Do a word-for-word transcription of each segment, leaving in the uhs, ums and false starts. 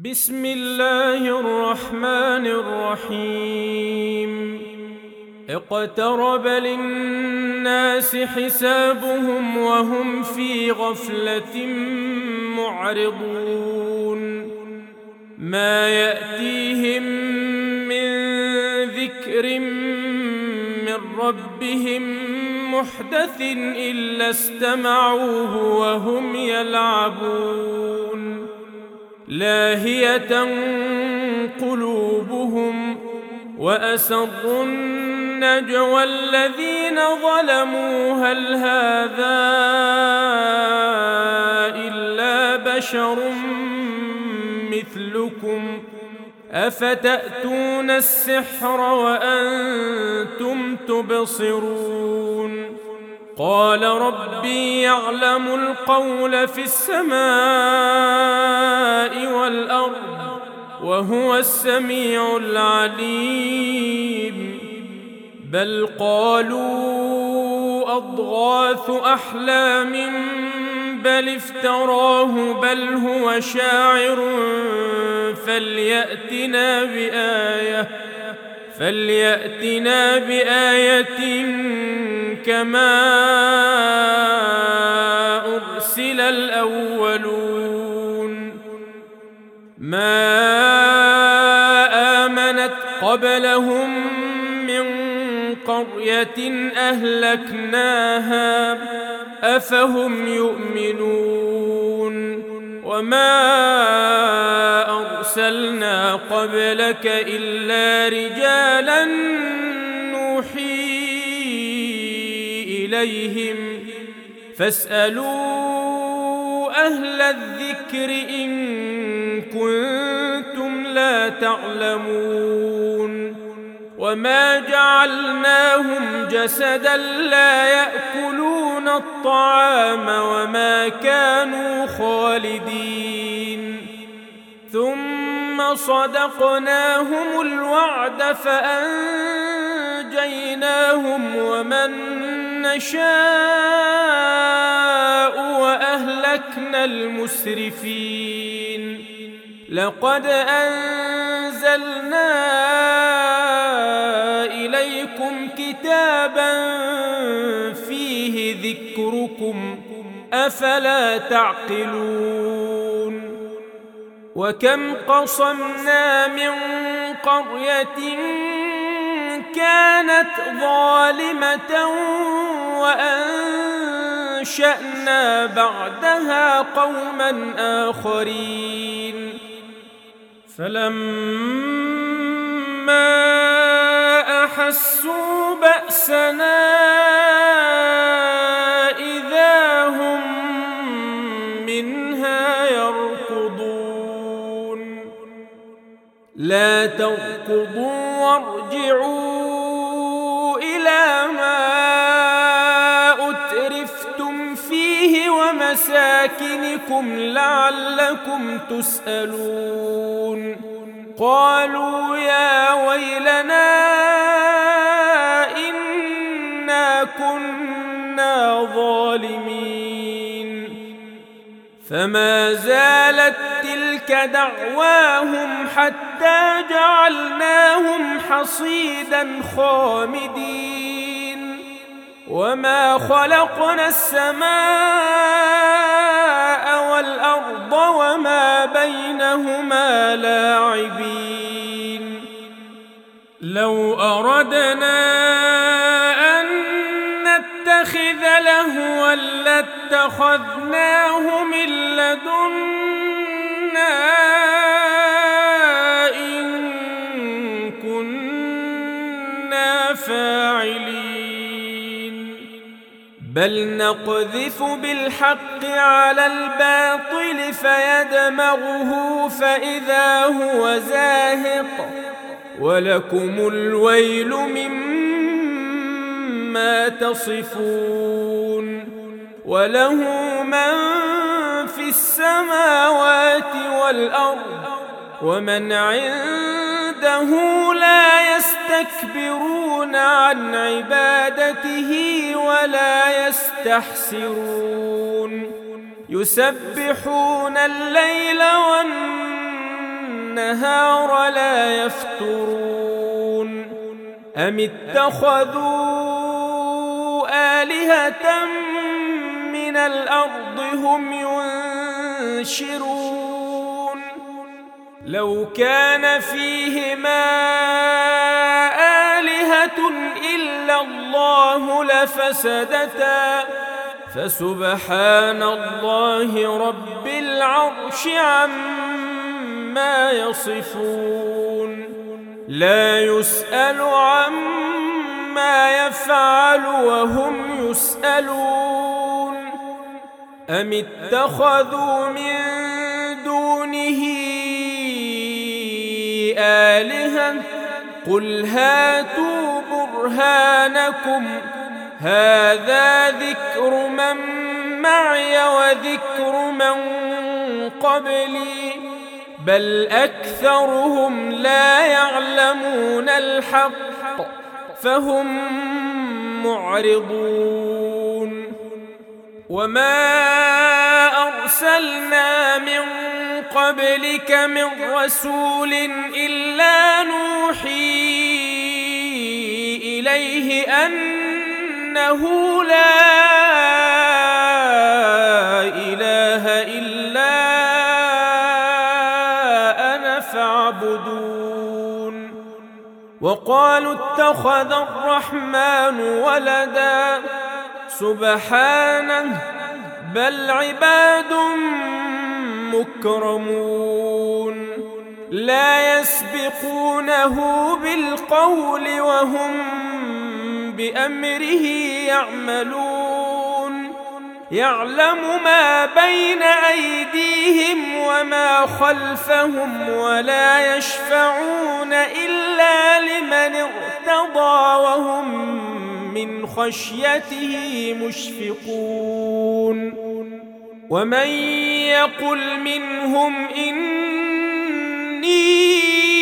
بسم الله الرحمن الرحيم اقترب للناس حسابهم وهم في غفلة معرضون ما يأتيهم من ذكر من ربهم محدث إلا استمعوه وهم يلعبون لاهية قلوبهم وأسروا النجوى الذين ظلموا هل هذا إلا بشر مثلكم أفتأتون السحر وأنتم تبصرون قال ربي يعلم القول في السماء والأرض وهو السميع العليم بل قالوا أضغاث أحلام بل افتراه بل هو شاعر فليأتنا بآية فليأتنا بآية كما أرسل الأولون ما آمنت قبلهم من قرية أهلكناها أفهم يؤمنون وما أرسلنا قبلك إلا رجالا نوحي إليهم فاسألوا أهل الذكر إن كنتم لا تعلمون وما جعلناهم جسدا لا يأكلون الطعام وما كانوا خالدين ثم صدقناهم الوعد فأنجيناهم ومن نشاء وأهلكنا المسرفين لقد أنزلنا إليكم كتابا فيه ذكركم أفلا تعقلون وكم قصمنا من قرية كانت ظالمة وأنشأنا بعدها قوما آخرين فلما أحسوا بأسنا إذا هم منها يركضون لا تركضوا وارجعوا إلى ما أترفتم فيه ومساكنكم لعلكم تسألون قالوا يا ويلنا إنا كنا ظالمين فما زالت تلك دعواهم حتى جعلناهم حصيدا خامدين وما خلقنا السماء والأرض وما بينهما لاعبين لو أردنا أن نتخذ لهوا لاتخذناه من لدنا إن كنا فاعلين بل نقذف بالحق على الباطل فيدمغه فإذا هو زاهق ولكم الويل مما تصفون وله من في السماوات والأرض ومن عنده لا يستكبرون عن عبادته ولا يستحسرون يسبحون الليل والنهار والنهار لا يفترون أم اتخذوا آلهة من الأرض هم ينشرون لو كان فيهما آلهة إلا الله لفسدتا فسبحان الله رب العرش عما يصفون لا يسأل عما يفعل وهم يسألون أم اتخذوا من دونه آلهة قل هاتوا برهانكم هذا ذكر من معي وذكر من قبلي بل أكثرهم لا يعلمون الحق فهم معرضون وما أرسلنا من قبلك من رسول إلا نوحي إليه أنه لا إله إلا أنا فاعبدون وقالوا اتخذ الرحمن ولدا سبحانه بل عباد مكرمون لا يسبقونه بالقول وهم بأمره يعملون يعلم ما بين أيديهم وما خلفهم ولا يشفعون إلا لمن ارتضى وهم من خشيته مشفقون ومن يقل منهم إني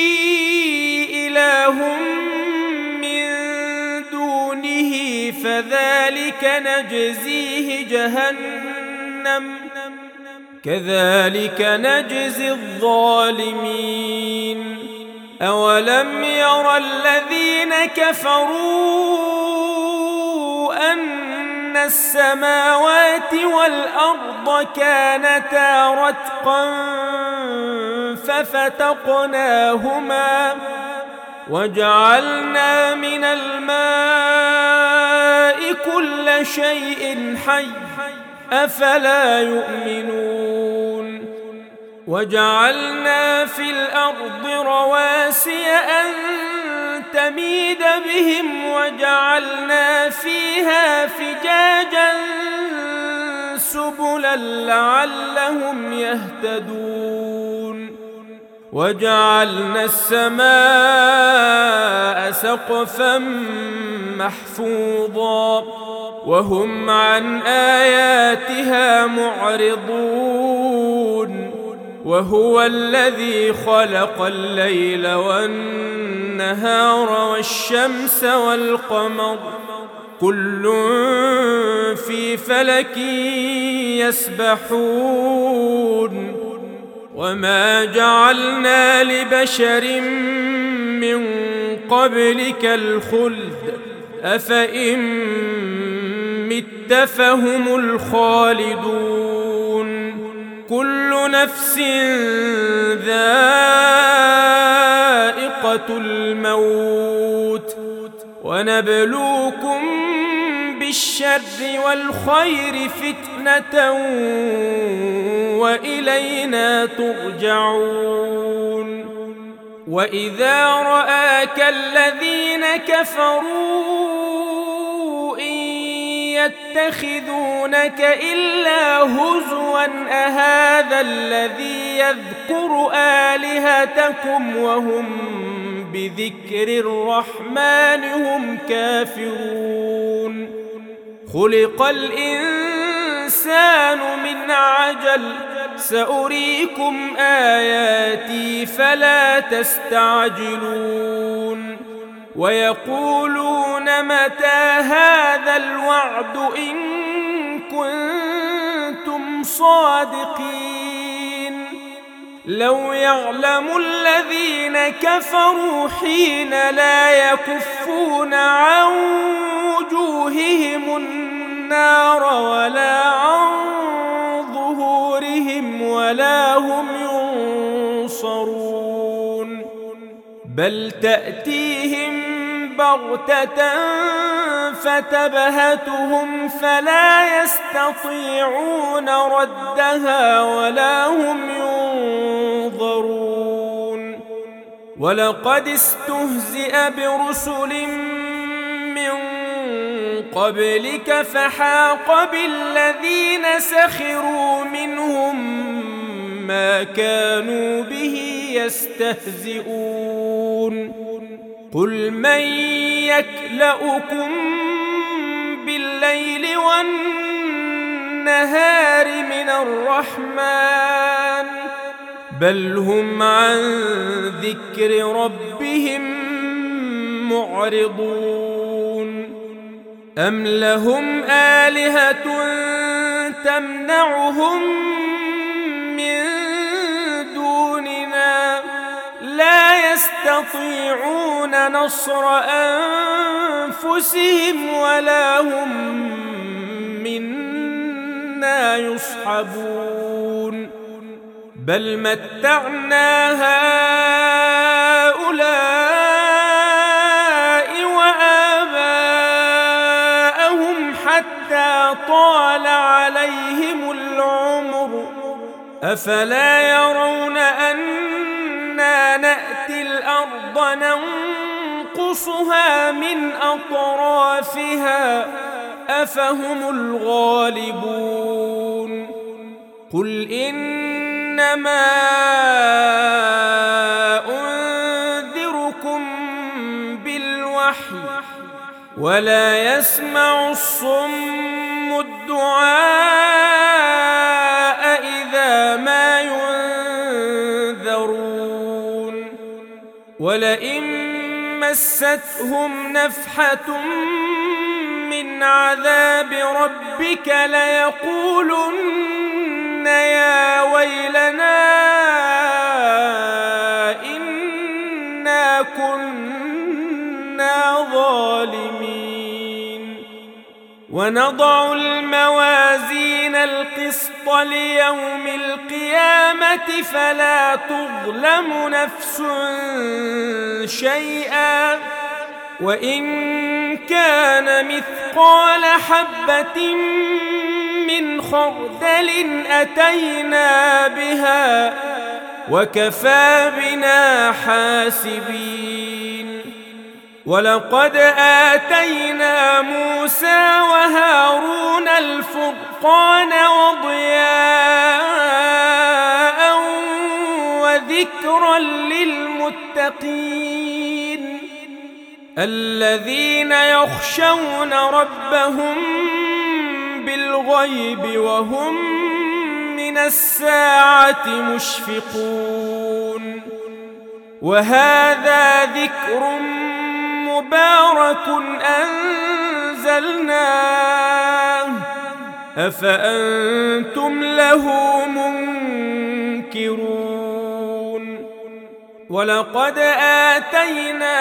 إله من دونه فذلك نجزيه جهنم كذلك نجزي الظالمين أولم ير الذين كفروا أن السماوات والأرض كانتا رتقا ففتقناهما وجعلنا من الماء كل شيء حي أفلا يؤمنون وجعلنا في الأرض رواسي أن تميد بهم وجعلنا فيها فجاجا سبلا لعلهم يهتدون وجعلنا السماء سقفا محفوظا وهم عن آياتها معرضون وهو الذي خلق الليل والنهار والشمس والقمر كل في فلك يسبحون وما جعلنا لبشر من قبلك الخلد أفإن مت فهم الخالدون كل نفس ذائقة الموت ونبلوكم بالشر والخير فتنة وإلينا ترجعون وإذا رآك الذين كفروا إن يتخذونك إلا هزوا أهذا الذي يذكر آلهتكم وهم بذكر الرحمن هم كافرون خلق الإنسان من عجل سأريكم آياتي فلا تستعجلون ويقولون متى هذا الوعد إن كنتم صادقين لو يعلم الذين كفروا حين لا يكفون عن وجوههم النار ولا عن ظهورهم ولا هم ينصرون بل تأتيهم بغتة فتبهتهم فلا يستطيعون ردها ولا هم ينظرون ولقد استهزئ برسل من قبلك فحاق بالذين سخروا منهم ما كانوا به يستهزئون قل من يكلؤكم بالليل والنهار من الرحمن بل هم عن ذكر ربهم معرضون أم لهم آلهة تمنعهم من دوننا لا يستطيعون نصر أنفسهم ولا هم منا يصحبون بل متعنا هؤلاء وآباءهم حتى طال عليهم العمر أفلا يرون أنا نأتي الأرض ننقصها من أطرافها أفهم الغالبون قل إنما أنذركم بالوحي ولا يسمع الصم الدعاء إذا ما ينذرون ولئن مستهم نفحة من عذاب ربك ليقولن يا ويلنا إنا كنا ظالمين ونضع الموازين القسط ليوم القيامة فلا تظلم نفس شيئا وإن كان مثقال حبة من خردل أتينا بها وكفى بنا حاسبين ولقد آتينا موسى وهارون الفرقان وضياء وذكرا للمتقين الذين يخشون ربهم بالغيب وهم من الساعة مشفقون وهذا ذكر مبارك أنزلناه أفأنتم له منكرون ولقد آتينا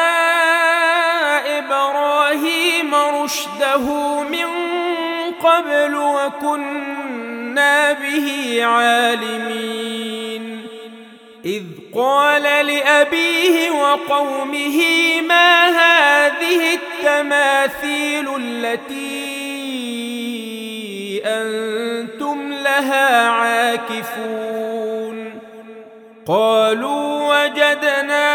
إبراهيم رشده من قبل وكنا به عالمين إذ قال لأبيه وقومه ما هذه التماثيل التي أنتم لها عاكفون قالوا وجدنا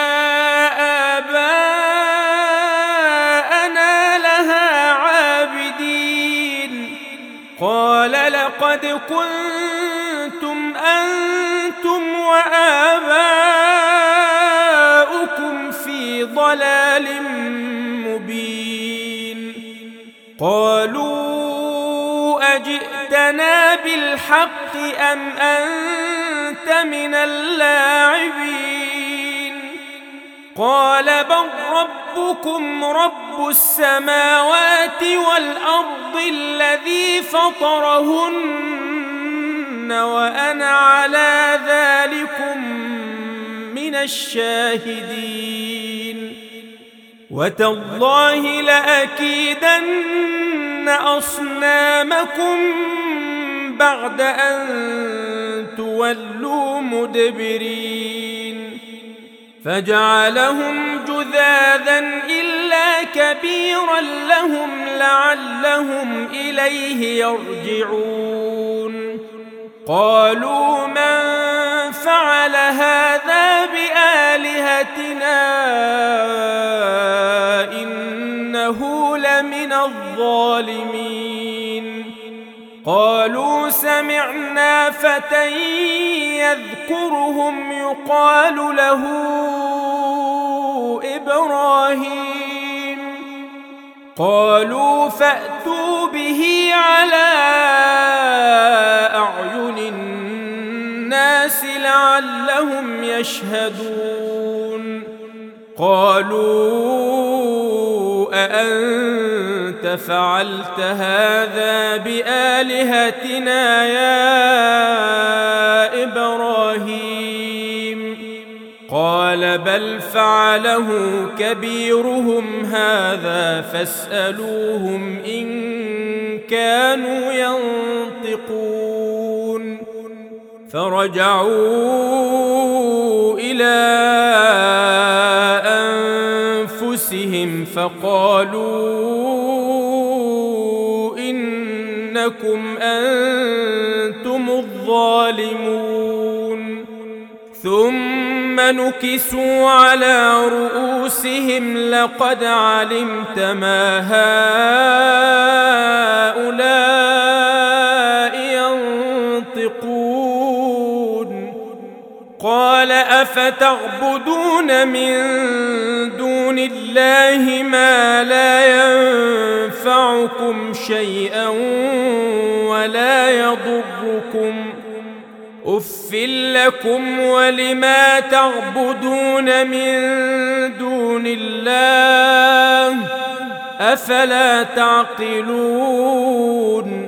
آباءنا لها عابدين قال لقد كنتم أنتم وآباؤكم في ضلال مبين قالوا أجئتنا بالحق أم أنت من اللاعبين قال بل ربكم رب السماوات والأرض الذي فطرهن وأنا على ذلكم من الشاهدين. وتالله لأكيدن أصنامكم بعد أن تولوا مدبرين. فجعلهم جذاذا إلا كبيرا لهم لعلهم إليه يرجعون. قالوا من فعل هذا بآلهتنا إنه لمن الظالمين. قالوا سمعنا فتى يذكرهم يقال له إبراهيم. قالوا فأتوا به على أعين الناس لعلهم يشهدون. قالوا أأنت فعلت هذا بآلهتنا يا إبراهيم؟ قال بل فعله كبيرهم هذا فاسألوهم إن كانوا ينطقون. فرجعوا إلى أنفسهم فقالوا إنكم أنتم الظالمون. ثم نكسوا على رؤوسهم لقد علمت ما هؤلاء ينطقون. قال أفتعبدون من دون الله ما لا ينفعكم شيئا ولا يضركم؟ أف لكم ولما تعبدون من دون الله أفلا تعقلون.